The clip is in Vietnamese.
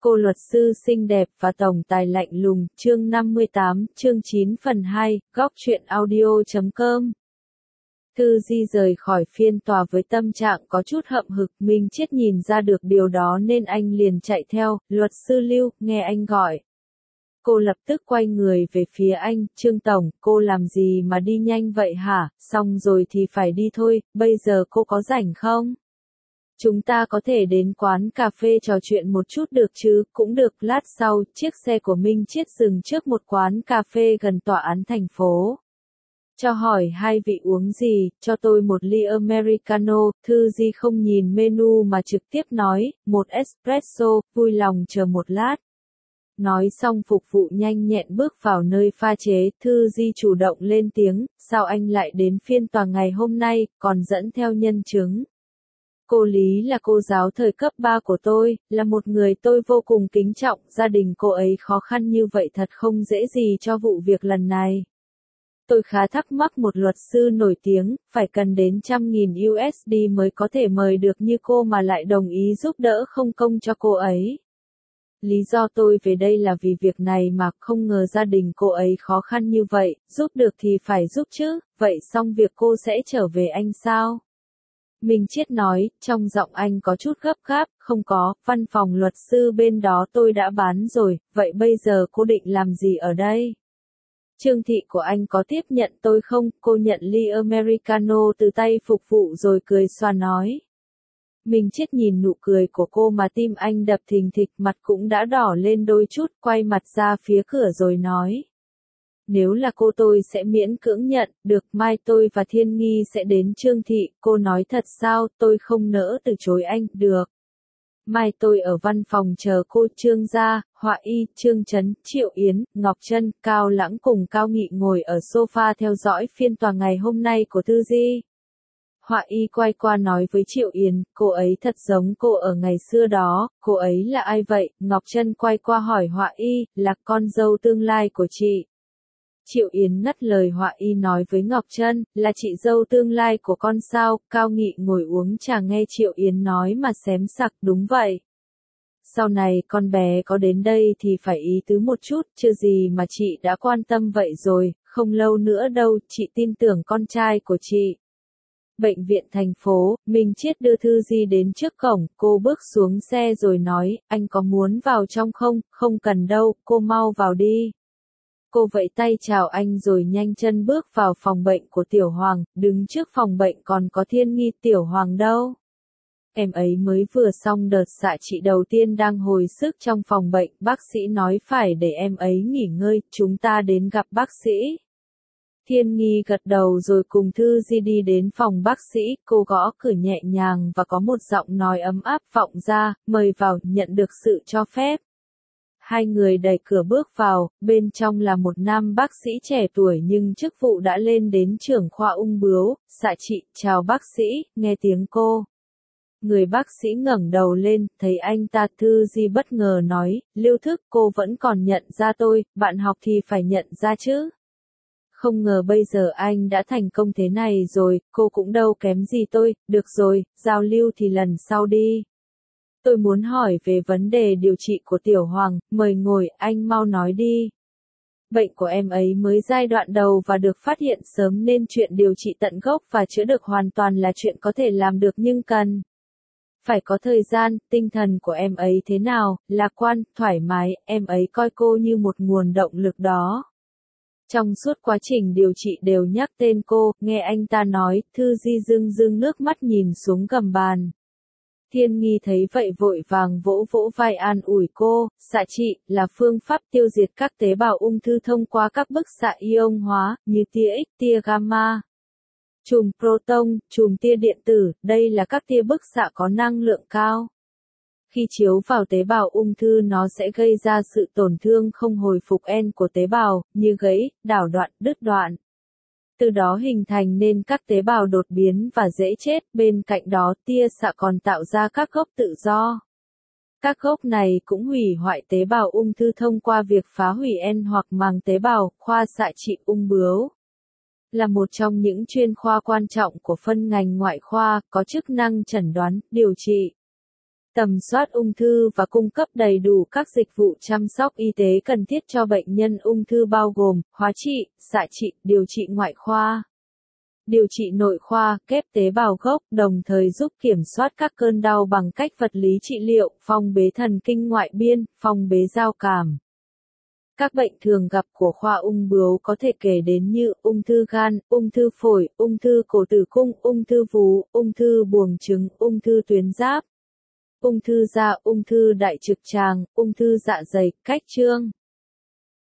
Cô luật sư xinh đẹp và tổng tài lạnh lùng, chương 58, chương 9 phần 2, góc truyện audio.com. Thư Di rời khỏi phiên tòa với tâm trạng có chút hậm hực, Minh Chiết nhìn ra được điều đó nên anh liền chạy theo, luật sư Lưu, nghe anh gọi. Cô lập tức quay người về phía anh, Trương Tổng, cô làm gì mà đi nhanh vậy hả, xong rồi thì phải đi thôi, bây giờ cô có rảnh không? Chúng ta có thể đến quán cà phê trò chuyện một chút được chứ, cũng được. Lát sau, chiếc xe của Minh Chiết dừng trước một quán cà phê gần tòa án thành phố. Cho hỏi hai vị uống gì, cho tôi một ly Americano, Thư Di không nhìn menu mà trực tiếp nói, một espresso, vui lòng chờ một lát. Nói xong phục vụ nhanh nhẹn bước vào nơi pha chế, Thư Di chủ động lên tiếng, sao anh lại đến phiên tòa ngày hôm nay, còn dẫn theo nhân chứng. Cô Lý là cô giáo thời cấp 3 của tôi, là một người tôi vô cùng kính trọng, gia đình cô ấy khó khăn như vậy thật không dễ gì cho vụ việc lần này. Tôi khá thắc mắc một luật sư nổi tiếng, phải cần đến 100.000 USD mới có thể mời được như cô mà lại đồng ý giúp đỡ không công cho cô ấy. Lý do tôi về đây là vì việc này mà không ngờ gia đình cô ấy khó khăn như vậy, giúp được thì phải giúp chứ, vậy xong việc cô sẽ trở về anh sao? Minh Chiết nói, trong giọng anh có chút gấp gáp, không có, văn phòng luật sư bên đó tôi đã bán rồi, vậy bây giờ cô định làm gì ở đây? Trương thị của anh có tiếp nhận tôi không? Cô nhận ly Americano từ tay phục vụ rồi cười xòa nói. Minh Chiết nhìn nụ cười của cô mà tim anh đập thình thịch, mặt cũng đã đỏ lên đôi chút, quay mặt ra phía cửa rồi nói. Nếu là cô tôi sẽ miễn cưỡng nhận, được, mai tôi và Thiên Nghi sẽ đến Trương thị, cô nói thật sao, tôi không nỡ từ chối anh, được. Mai tôi ở văn phòng chờ cô. Trương gia, Họa Y, Trương Chấn, Triệu Yến, Ngọc Trân, Cao Lãng cùng Cao Nghị ngồi ở sofa theo dõi phiên tòa ngày hôm nay của Thư Di. Họa Y quay qua nói với Triệu Yến, cô ấy thật giống cô ở ngày xưa đó, cô ấy là ai vậy? Ngọc Trân quay qua hỏi Họa Y, là con dâu tương lai của chị. Triệu Yến ngắt lời Họa Y nói với Ngọc Trân, là chị dâu tương lai của con sao? Cao Nghị ngồi uống trà nghe Triệu Yến nói mà xém sặc, đúng vậy. Sau này con bé có đến đây thì phải ý tứ một chút, chưa gì mà chị đã quan tâm vậy rồi, không lâu nữa đâu, chị tin tưởng con trai của chị. Bệnh viện thành phố, Minh Chiết đưa Thư Di đến trước cổng, cô bước xuống xe rồi nói, anh có muốn vào trong không? Không cần đâu, cô mau vào đi. Cô vẫy tay chào anh rồi nhanh chân bước vào phòng bệnh của Tiểu Hoàng, đứng trước phòng bệnh còn có Thiên Nghi. Tiểu Hoàng đâu? Em ấy mới vừa xong đợt xạ trị đầu tiên đang hồi sức trong phòng bệnh, bác sĩ nói phải để em ấy nghỉ ngơi, chúng ta đến gặp bác sĩ. Thiên Nghi gật đầu rồi cùng Thư Di đi đến phòng bác sĩ, cô gõ cửa nhẹ nhàng và có một giọng nói ấm áp vọng ra, mời vào, nhận được sự cho phép. Hai người đẩy cửa bước vào, bên trong là một nam bác sĩ trẻ tuổi nhưng chức vụ đã lên đến trưởng khoa ung bướu, xạ trị, chào bác sĩ, nghe tiếng cô. Người bác sĩ ngẩng đầu lên, thấy anh ta. Thư Di bất ngờ nói, Lưu Thức, cô vẫn còn nhận ra tôi, bạn học thì phải nhận ra chứ. Không ngờ bây giờ anh đã thành công thế này rồi, cô cũng đâu kém gì tôi, được rồi, giao lưu thì lần sau đi. Tôi muốn hỏi về vấn đề điều trị của Tiểu Hoàng, mời ngồi, anh mau nói đi. Bệnh của em ấy mới giai đoạn đầu và được phát hiện sớm nên chuyện điều trị tận gốc và chữa được hoàn toàn là chuyện có thể làm được nhưng cần phải có thời gian. Tinh thần của em ấy thế nào? Lạc quan, thoải mái, em ấy coi cô như một nguồn động lực đó. Trong suốt quá trình điều trị đều nhắc tên cô, nghe anh ta nói. Thư Di rưng nước mắt nhìn xuống gầm bàn. Thiên Nghi thấy vậy vội vàng vỗ vỗ vai an ủi cô, xạ trị là phương pháp tiêu diệt các tế bào ung thư thông qua các bức xạ ion hóa, như tia X, tia gamma, chùm proton, chùm tia điện tử, đây là các tia bức xạ có năng lượng cao. Khi chiếu vào tế bào ung thư nó sẽ gây ra sự tổn thương không hồi phục của tế bào, như gãy, đảo đoạn, đứt đoạn. Từ đó hình thành nên các tế bào đột biến và dễ chết, bên cạnh đó tia xạ còn tạo ra các gốc tự do. Các gốc này cũng hủy hoại tế bào ung thư thông qua việc phá hủy hoặc màng tế bào. Khoa xạ trị ung bướu là một trong những chuyên khoa quan trọng của phân ngành ngoại khoa, có chức năng chẩn đoán, điều trị tầm soát ung thư và cung cấp đầy đủ các dịch vụ chăm sóc y tế cần thiết cho bệnh nhân ung thư bao gồm hóa trị, xạ trị, điều trị ngoại khoa, điều trị nội khoa, ghép tế bào gốc, đồng thời giúp kiểm soát các cơn đau bằng cách vật lý trị liệu, phong bế thần kinh ngoại biên, phong bế giao cảm. Các bệnh thường gặp của khoa ung bướu có thể kể đến như ung thư gan, ung thư phổi, ung thư cổ tử cung, ung thư vú, ung thư buồng trứng, ung thư tuyến giáp, ung thư da, ung thư đại trực tràng, ung thư dạ dày, cách chương.